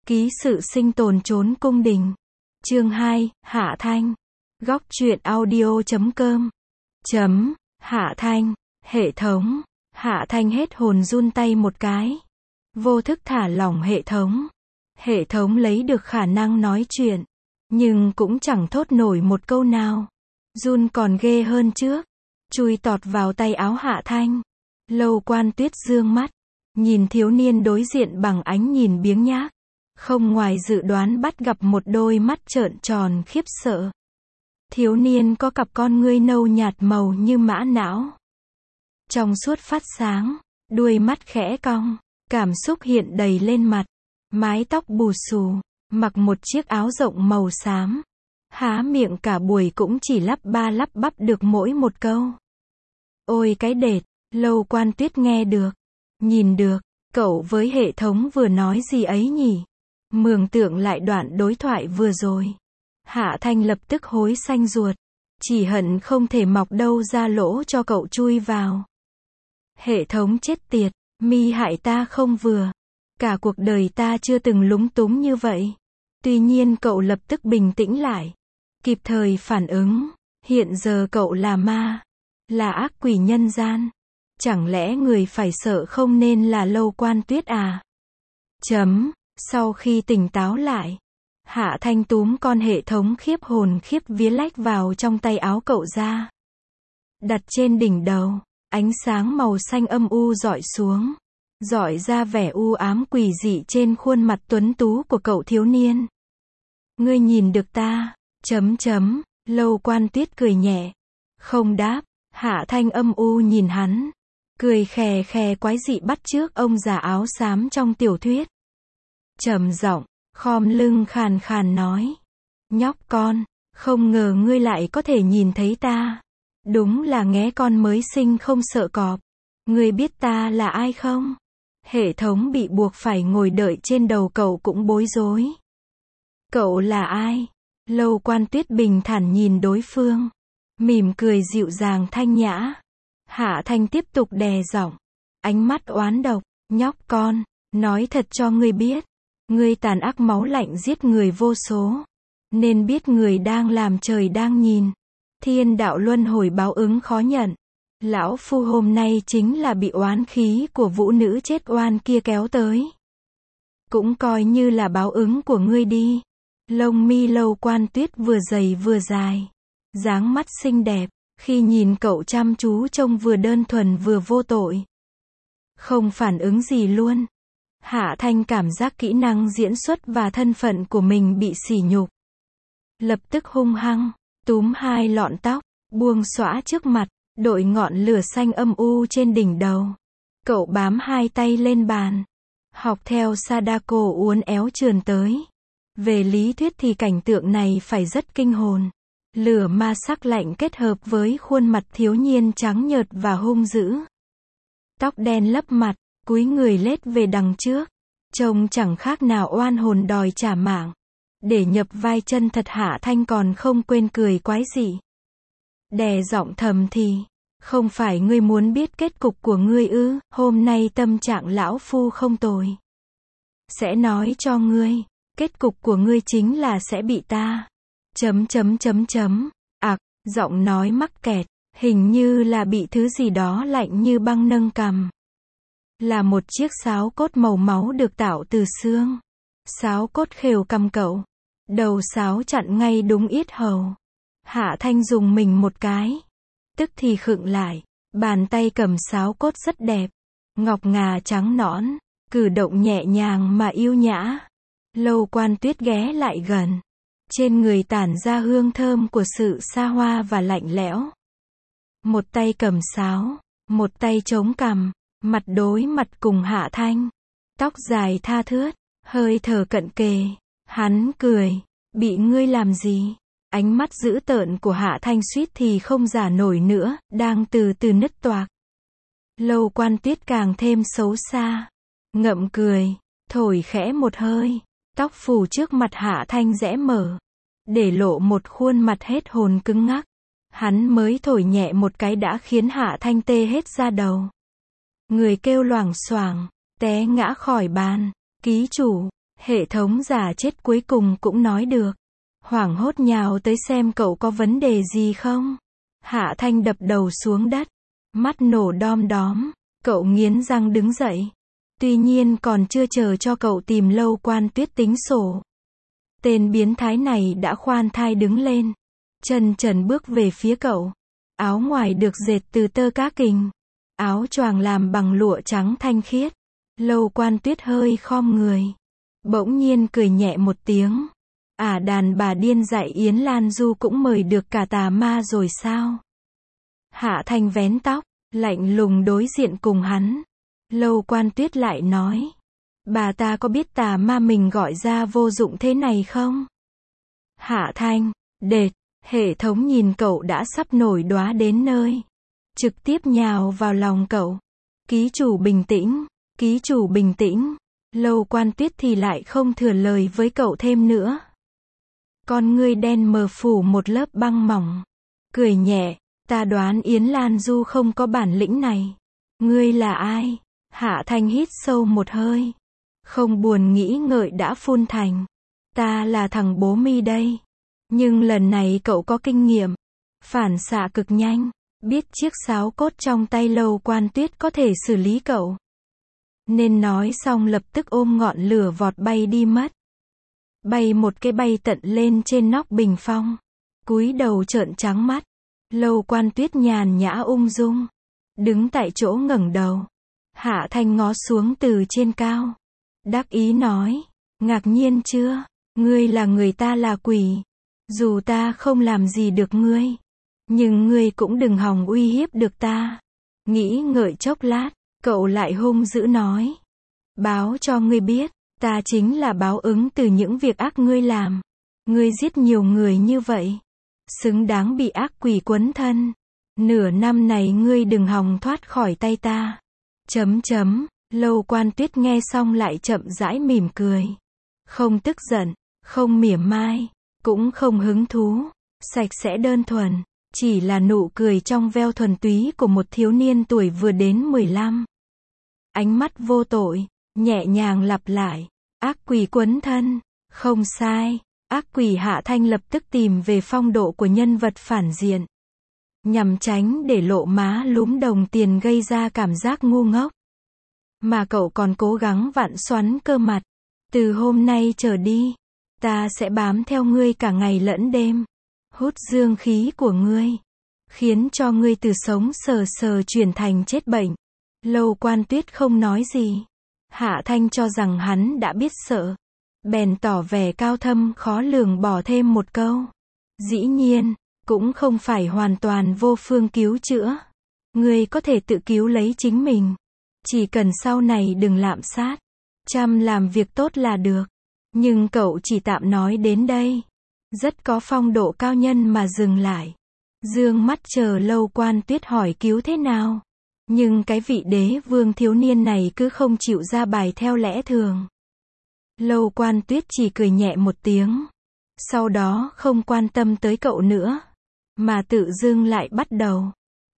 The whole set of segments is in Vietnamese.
Ký sự sinh tồn trốn cung đình. Chương 2, Hạ Thanh. Góc truyện audio.com. Hạ Thanh. Hệ thống. Hạ Thanh hết hồn run tay một cái. Vô thức thả lỏng hệ thống. Hệ thống lấy được khả năng nói chuyện. Nhưng cũng chẳng thốt nổi một câu nào. Run còn ghê hơn trước. Chui tọt vào tay áo Hạ Thanh. Lâu Quan Tuyết dương mắt. Nhìn thiếu niên đối diện bằng ánh nhìn biếng nhác. Không ngoài dự đoán bắt gặp một đôi mắt trợn tròn khiếp sợ. Thiếu niên có cặp con ngươi nâu nhạt màu như mã não. Trong suốt phát sáng, đuôi mắt khẽ cong, cảm xúc hiện đầy lên mặt. Mái tóc bù xù, mặc một chiếc áo rộng màu xám. Há miệng cả buổi cũng chỉ lắp ba lắp bắp được mỗi một câu. Ôi cái đệt, Lâu Quan Tuyết nghe được, nhìn được, cậu với hệ thống vừa nói gì ấy nhỉ? Mường tượng lại đoạn đối thoại vừa rồi. Hạ Thanh lập tức hối xanh ruột. Chỉ hận không thể mọc đâu ra lỗ cho cậu chui vào. Hệ thống chết tiệt, mi hại ta không vừa. Cả cuộc đời ta chưa từng lúng túng như vậy. Tuy nhiên cậu lập tức bình tĩnh lại. Kịp thời phản ứng. Hiện giờ cậu là ma. Là ác quỷ nhân gian. Chẳng lẽ người phải sợ không nên là Lâu Quan Tuyết à? Sau khi tỉnh táo lại, Hạ Thanh túm con hệ thống khiếp hồn khiếp vía lách vào trong tay áo cậu ra. Đặt trên đỉnh đầu, ánh sáng màu xanh âm u rọi xuống, rọi ra vẻ u ám quỷ dị trên khuôn mặt tuấn tú của cậu thiếu niên. Ngươi nhìn được ta, Lâu Quan Tuyết cười nhẹ. Không đáp, Hạ Thanh âm u nhìn hắn. Cười khè khè quái dị bắt chước ông già áo xám trong tiểu thuyết. Trầm giọng, khom lưng khàn khàn nói. Nhóc con, không ngờ ngươi lại có thể nhìn thấy ta. Đúng là nghé con mới sinh không sợ cọp. Ngươi biết ta là ai không? Hệ thống bị buộc phải ngồi đợi trên đầu cậu cũng bối rối. Cậu là ai? Lâu Quan Tuyết bình thản nhìn đối phương. Mỉm cười dịu dàng thanh nhã. Hạ Thanh tiếp tục đè giọng. Ánh mắt oán độc. Nhóc con, nói thật cho ngươi biết. Ngươi tàn ác máu lạnh giết người vô số. Nên biết người đang làm trời đang nhìn. Thiên đạo luân hồi báo ứng khó nhận. Lão phu hôm nay chính là bị oán khí của vũ nữ chết oan kia kéo tới. Cũng coi như là báo ứng của ngươi đi. Lông mi Lâu Quan Tuyết vừa dày vừa dài. Dáng mắt xinh đẹp. Khi nhìn cậu chăm chú trông vừa đơn thuần vừa vô tội. Không phản ứng gì luôn. Hạ Thanh cảm giác kỹ năng diễn xuất và thân phận của mình bị sỉ nhục. Lập tức hung hăng, túm hai lọn tóc, buông xõa trước mặt, đội ngọn lửa xanh âm u trên đỉnh đầu. Cậu bám hai tay lên bàn. Học theo Sadako uốn éo trườn tới. Về lý thuyết thì cảnh tượng này phải rất kinh hồn. Lửa ma sắc lạnh kết hợp với khuôn mặt thiếu niên trắng nhợt và hung dữ. Tóc đen lấp mặt, cúi người lết về đằng trước. Trông chẳng khác nào oan hồn đòi trả mạng. Để nhập vai chân thật Hạ Thanh còn không quên cười quái dị. Đè giọng thầm thì. Không phải ngươi muốn biết kết cục của ngươi ư? Hôm nay tâm trạng lão phu không tồi. Sẽ nói cho ngươi. Kết cục của ngươi chính là sẽ bị ta. Giọng nói mắc kẹt. Hình như là bị thứ gì đó lạnh như băng nâng cằm. Là một chiếc sáo cốt màu máu được tạo từ xương. Sáo cốt khều cằm cậu. Đầu sáo chặn ngay đúng yết hầu. Hạ Thanh dùng mình một cái. Tức thì khựng lại. Bàn tay cầm sáo cốt rất đẹp. Ngọc ngà trắng nõn. Cử động nhẹ nhàng mà yêu nhã. Lâu Quan Tuyết ghé lại gần. Trên người tản ra hương thơm của sự xa hoa và lạnh lẽo. Một tay cầm sáo. Một tay chống cằm. Mặt đối mặt cùng Hạ Thanh. Tóc dài tha thướt. Hơi thở cận kề. Hắn cười. Bị ngươi làm gì? Ánh mắt dữ tợn của Hạ Thanh suýt thì không giả nổi nữa. Đang từ từ nứt toạc. Lâu Quan Tuyết càng thêm xấu xa. Ngậm cười. Thổi khẽ một hơi. Tóc phủ trước mặt Hạ Thanh rẽ mở. Để lộ một khuôn mặt hết hồn cứng ngắc. Hắn mới thổi nhẹ một cái đã khiến Hạ Thanh tê hết da đầu. Người kêu loảng xoảng, té ngã khỏi bàn. Ký chủ, Hệ thống giả chết cuối cùng cũng nói được. Hoảng hốt nhào tới xem cậu có vấn đề gì không. Hạ Thanh đập đầu xuống đất. Mắt nổ đom đóm. Cậu nghiến răng đứng dậy. Tuy nhiên còn chưa chờ cho cậu tìm Lâu Quan Tuyết tính sổ. Tên biến thái này đã khoan thai đứng lên. Chân trần bước về phía cậu. Áo ngoài được dệt từ tơ cá kình. Áo choàng làm bằng lụa trắng thanh khiết. Lâu Quan Tuyết hơi khom người. Bỗng nhiên cười nhẹ một tiếng. Đàn bà điên dạy Yến Lan Du cũng mời được cả tà ma rồi sao? Hạ Thanh vén tóc, lạnh lùng đối diện cùng hắn. Lâu Quan Tuyết lại nói. Bà ta có biết tà ma mình gọi ra vô dụng thế này không? Hạ Thanh, đệt, hệ thống nhìn cậu đã sắp nổi đoá đến nơi. Trực tiếp nhào vào lòng cậu. Ký chủ bình tĩnh, ký chủ bình tĩnh. Lâu Quan Tuyết thì lại không thừa lời với cậu thêm nữa. Con ngươi đen mờ phủ một lớp băng mỏng. Cười nhẹ, ta đoán Yến Lan Du không có bản lĩnh này. Ngươi là ai? Hạ Thanh hít sâu một hơi. Không buồn nghĩ ngợi đã phun thành. Ta là thằng bố mi đây. Nhưng lần này cậu có kinh nghiệm. Phản xạ cực nhanh. Biết chiếc sáo cốt trong tay Lâu Quan Tuyết có thể xử lý cậu. Nên nói xong lập tức ôm ngọn lửa vọt bay đi mất. Bay một cái bay tận lên trên nóc bình phong. Cúi đầu trợn trắng mắt. Lâu Quan Tuyết nhàn nhã ung dung. Đứng tại chỗ ngẩng đầu. Hạ Thanh ngó xuống từ trên cao. Đắc ý nói. Ngạc nhiên chưa? Ngươi là người ta là quỷ. Dù ta không làm gì được ngươi. Nhưng ngươi cũng đừng hòng uy hiếp được ta. Nghĩ ngợi chốc lát. Cậu lại hung dữ nói. Báo cho ngươi biết. Ta chính là báo ứng từ những việc ác ngươi làm. Ngươi giết nhiều người như vậy. Xứng đáng bị ác quỷ quấn thân. Nửa năm này ngươi đừng hòng thoát khỏi tay ta. Lâu Quan Tuyết nghe xong lại chậm rãi mỉm cười. Không tức giận, không mỉa mai, cũng không hứng thú. Sạch sẽ đơn thuần. Chỉ là nụ cười trong veo thuần túy của một thiếu niên tuổi vừa đến 15. Ánh mắt vô tội, nhẹ nhàng lặp lại. Ác quỷ quấn thân. Không sai. Ác quỷ Hạ Thanh lập tức tìm về phong độ của nhân vật phản diện. Nhằm tránh để lộ má lúm đồng tiền gây ra cảm giác ngu ngốc. Mà cậu còn cố gắng vặn xoắn cơ mặt. Từ hôm nay trở đi, ta sẽ bám theo ngươi cả ngày lẫn đêm. Hút dương khí của ngươi. Khiến cho ngươi từ sống sờ sờ chuyển thành chết bệnh. Lâu Quan Tuyết không nói gì. Hạ Thanh cho rằng hắn đã biết sợ. Bèn tỏ vẻ cao thâm khó lường bỏ thêm một câu. Dĩ nhiên, cũng không phải hoàn toàn vô phương cứu chữa. Ngươi có thể tự cứu lấy chính mình. Chỉ cần sau này đừng lạm sát. Chăm làm việc tốt là được. Nhưng cậu chỉ tạm nói đến đây. Rất có phong độ cao nhân mà dừng lại. Dương mắt chờ Lâu Quan Tuyết hỏi cứu thế nào. Nhưng cái vị đế vương thiếu niên này cứ không chịu ra bài theo lẽ thường. Lâu Quan Tuyết chỉ cười nhẹ một tiếng. Sau đó không quan tâm tới cậu nữa. Mà tự dưng lại bắt đầu.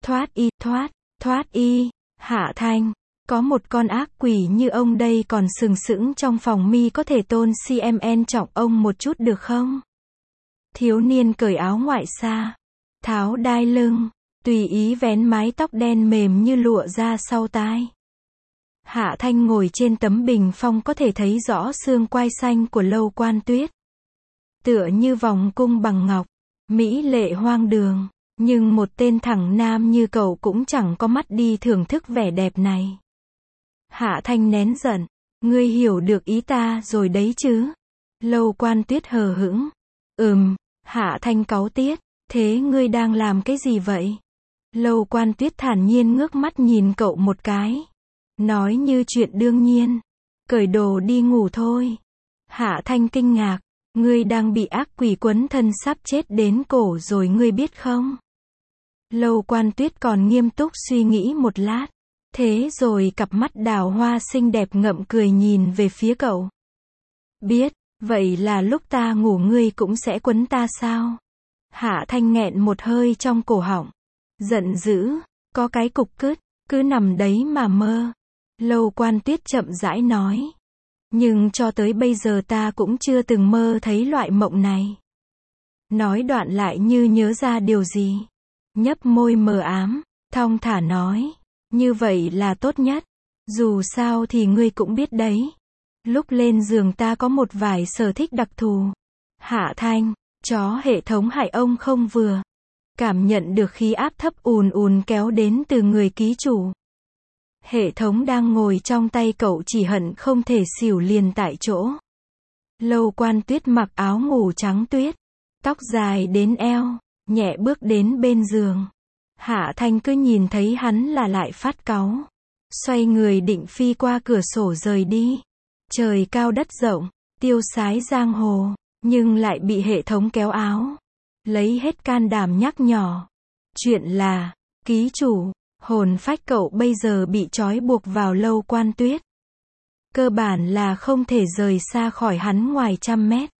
Thoát y. Hạ Thanh. Có một con ác quỷ như ông đây còn sừng sững trong phòng mi có thể tôn CMN trọng ông một chút được không? Thiếu niên cởi áo ngoại xa. Tháo đai lưng. Tùy ý vén mái tóc đen mềm như lụa ra sau tai. Hạ Thanh ngồi trên tấm bình phong có thể thấy rõ xương quai xanh của Lâu Quan Tuyết. Tựa như vòng cung bằng ngọc. Mỹ lệ hoang đường. Nhưng một tên thẳng nam như cậu cũng chẳng có mắt đi thưởng thức vẻ đẹp này. Hạ Thanh nén giận. Ngươi hiểu được ý ta rồi đấy chứ? Lâu Quan Tuyết hờ hững. Hạ Thanh cáu tiết. Thế ngươi đang làm cái gì vậy? Lâu Quan Tuyết thản nhiên ngước mắt nhìn cậu một cái. Nói như chuyện đương nhiên. Cởi đồ đi ngủ thôi. Hạ Thanh kinh ngạc. Ngươi đang bị ác quỷ quấn thân sắp chết đến cổ rồi ngươi biết không? Lâu Quan Tuyết còn nghiêm túc suy nghĩ một lát. Thế rồi cặp mắt đào hoa xinh đẹp ngậm cười nhìn về phía cậu. Biết, vậy là lúc ta ngủ ngươi cũng sẽ quấn ta sao? Hạ Thanh nghẹn một hơi trong cổ họng. Giận dữ, có cái cục cứt, cứ nằm đấy mà mơ. Lâu Quan Tuyết chậm rãi nói. Nhưng cho tới bây giờ ta cũng chưa từng mơ thấy loại mộng này. Nói đoạn lại như nhớ ra điều gì. Nhấp môi mờ ám, thong thả nói. Như vậy là tốt nhất. Dù sao thì ngươi cũng biết đấy. Lúc lên giường ta có một vài sở thích đặc thù. Hạ Thanh, chó hệ thống hại ông không vừa. Cảm nhận được khí áp thấp ùn ùn kéo đến từ người ký chủ. Hệ thống đang ngồi trong tay cậu chỉ hận không thể xỉu liền tại chỗ. Lâu Quan Tuyết mặc áo ngủ trắng tuyết, tóc dài đến eo, nhẹ bước đến bên giường. Hạ Thanh cứ nhìn thấy hắn là lại phát cáu. Xoay người định phi qua cửa sổ rời đi. Trời cao đất rộng, tiêu sái giang hồ, nhưng lại bị hệ thống kéo áo. Lấy hết can đảm nhắc nhở. Chuyện là, ký chủ, hồn phách cậu bây giờ bị trói buộc vào Lâu Quan Tuyết. Cơ bản là không thể rời xa khỏi hắn ngoài 100 mét.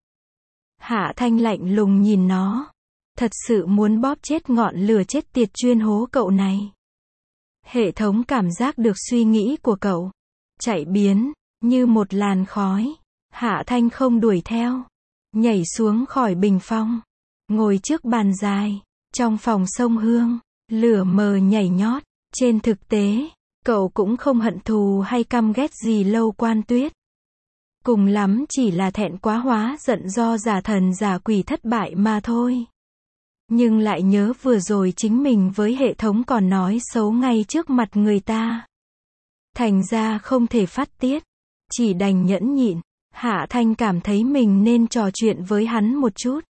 Hạ Thanh lạnh lùng nhìn nó. Thật sự muốn bóp chết ngọn lửa chết tiệt chuyên hố cậu này. Hệ thống cảm giác được suy nghĩ của cậu. Chạy biến, như một làn khói. Hạ Thanh không đuổi theo. Nhảy xuống khỏi bình phong. Ngồi trước bàn dài. Trong phòng sông hương. Lửa mờ nhảy nhót. Trên thực tế, cậu cũng không hận thù hay căm ghét gì Lâu Quan Tuyết. Cùng lắm chỉ là thẹn quá hóa giận do giả thần giả quỷ thất bại mà thôi. Nhưng lại nhớ vừa rồi chính mình với hệ thống còn nói xấu ngay trước mặt người ta. Thành ra không thể phát tiết. Chỉ đành nhẫn nhịn. Hạ Thanh cảm thấy mình nên trò chuyện với hắn một chút.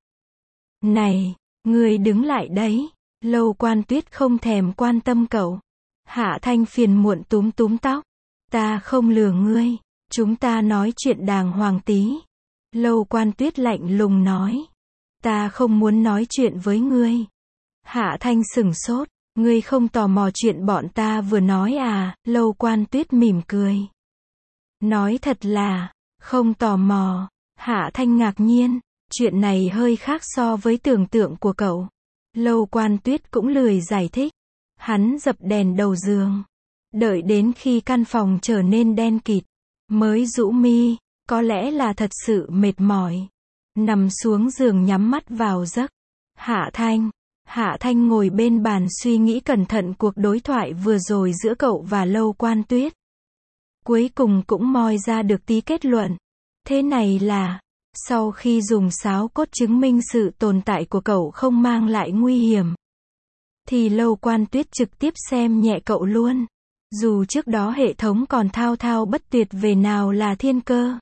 Này, ngươi đứng lại đấy. Lâu Quan Tuyết không thèm quan tâm cậu. Hạ Thanh phiền muộn túm túm tóc. Ta không lừa ngươi. Chúng ta nói chuyện đàng hoàng tí. Lâu Quan Tuyết lạnh lùng nói. Ta không muốn nói chuyện với ngươi. Hạ Thanh sửng sốt. Ngươi không tò mò chuyện bọn ta vừa nói à? Lâu Quan Tuyết mỉm cười. Nói thật là, không tò mò. Hạ Thanh ngạc nhiên. Chuyện này hơi khác so với tưởng tượng của cậu. Lâu Quan Tuyết cũng lười giải thích. Hắn dập đèn đầu giường. Đợi đến khi căn phòng trở nên đen kịt. Mới rũ mi. Có lẽ là thật sự mệt mỏi. Nằm xuống giường nhắm mắt vào giấc. Hạ Thanh ngồi bên bàn suy nghĩ cẩn thận cuộc đối thoại vừa rồi giữa cậu và Lâu Quan Tuyết. Cuối cùng cũng moi ra được tí kết luận. Thế này là, sau khi dùng sáo cốt chứng minh sự tồn tại của cậu không mang lại nguy hiểm, thì Lâu Quan Tuyết trực tiếp xem nhẹ cậu luôn. Dù trước đó hệ thống còn thao thao bất tuyệt về nào là thiên cơ,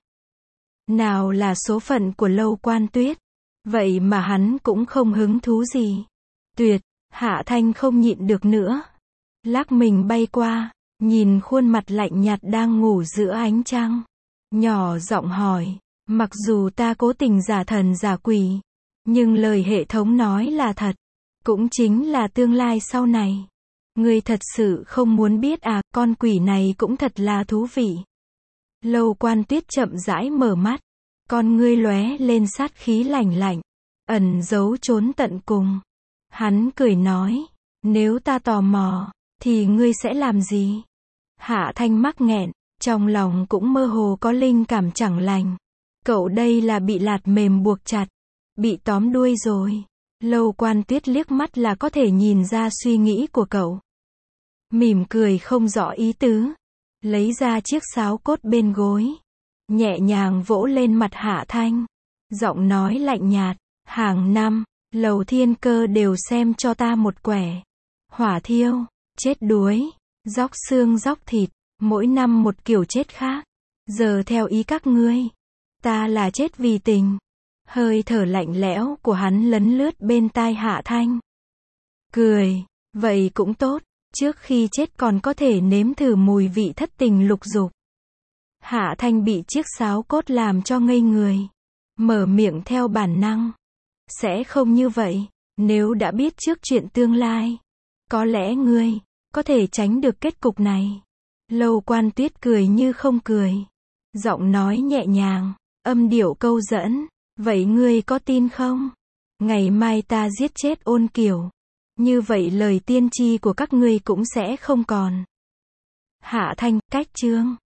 nào là số phận của Lâu Quan Tuyết. Vậy mà hắn cũng không hứng thú gì. Tuyệt, Hạ Thanh không nhịn được nữa. Lắc mình bay qua, nhìn khuôn mặt lạnh nhạt đang ngủ giữa ánh trăng. Nhỏ giọng hỏi, mặc dù ta cố tình giả thần giả quỷ, nhưng lời hệ thống nói là thật. Cũng chính là tương lai sau này. Ngươi thật sự không muốn biết à? Con quỷ này cũng thật là thú vị. Lâu Quan Tuyết chậm rãi mở mắt. Con ngươi lóe lên sát khí lạnh lạnh, ẩn giấu trốn tận cùng. Hắn cười nói, nếu ta tò mò, thì ngươi sẽ làm gì? Hạ Thanh mắc nghẹn, trong lòng cũng mơ hồ có linh cảm chẳng lành. Cậu đây là bị lạt mềm buộc chặt, bị tóm đuôi rồi. Lâu Quan Tuyết liếc mắt là có thể nhìn ra suy nghĩ của cậu. Mỉm cười không rõ ý tứ, lấy ra chiếc sáo cốt bên gối, nhẹ nhàng vỗ lên mặt Hạ Thanh. Giọng nói lạnh nhạt, hàng năm, Lầu Thiên Cơ đều xem cho ta một quẻ. Hỏa thiêu, chết đuối, róc xương róc thịt, mỗi năm một kiểu chết khác. Giờ theo ý các ngươi, ta là chết vì tình. Hơi thở lạnh lẽo của hắn lấn lướt bên tai Hạ Thanh. Cười, vậy cũng tốt, trước khi chết còn có thể nếm thử mùi vị thất tình lục dục. Hạ Thanh bị chiếc sáo cốt làm cho ngây người. Mở miệng theo bản năng. Sẽ không như vậy, nếu đã biết trước chuyện tương lai. Có lẽ ngươi có thể tránh được kết cục này. Lâu Quan Tuyết cười như không cười. Giọng nói nhẹ nhàng, âm điệu câu dẫn. Vậy ngươi có tin không? Ngày mai ta giết chết Ôn Kiều. Như vậy lời tiên tri của các ngươi cũng sẽ không còn. Hạ Thanh, cách chương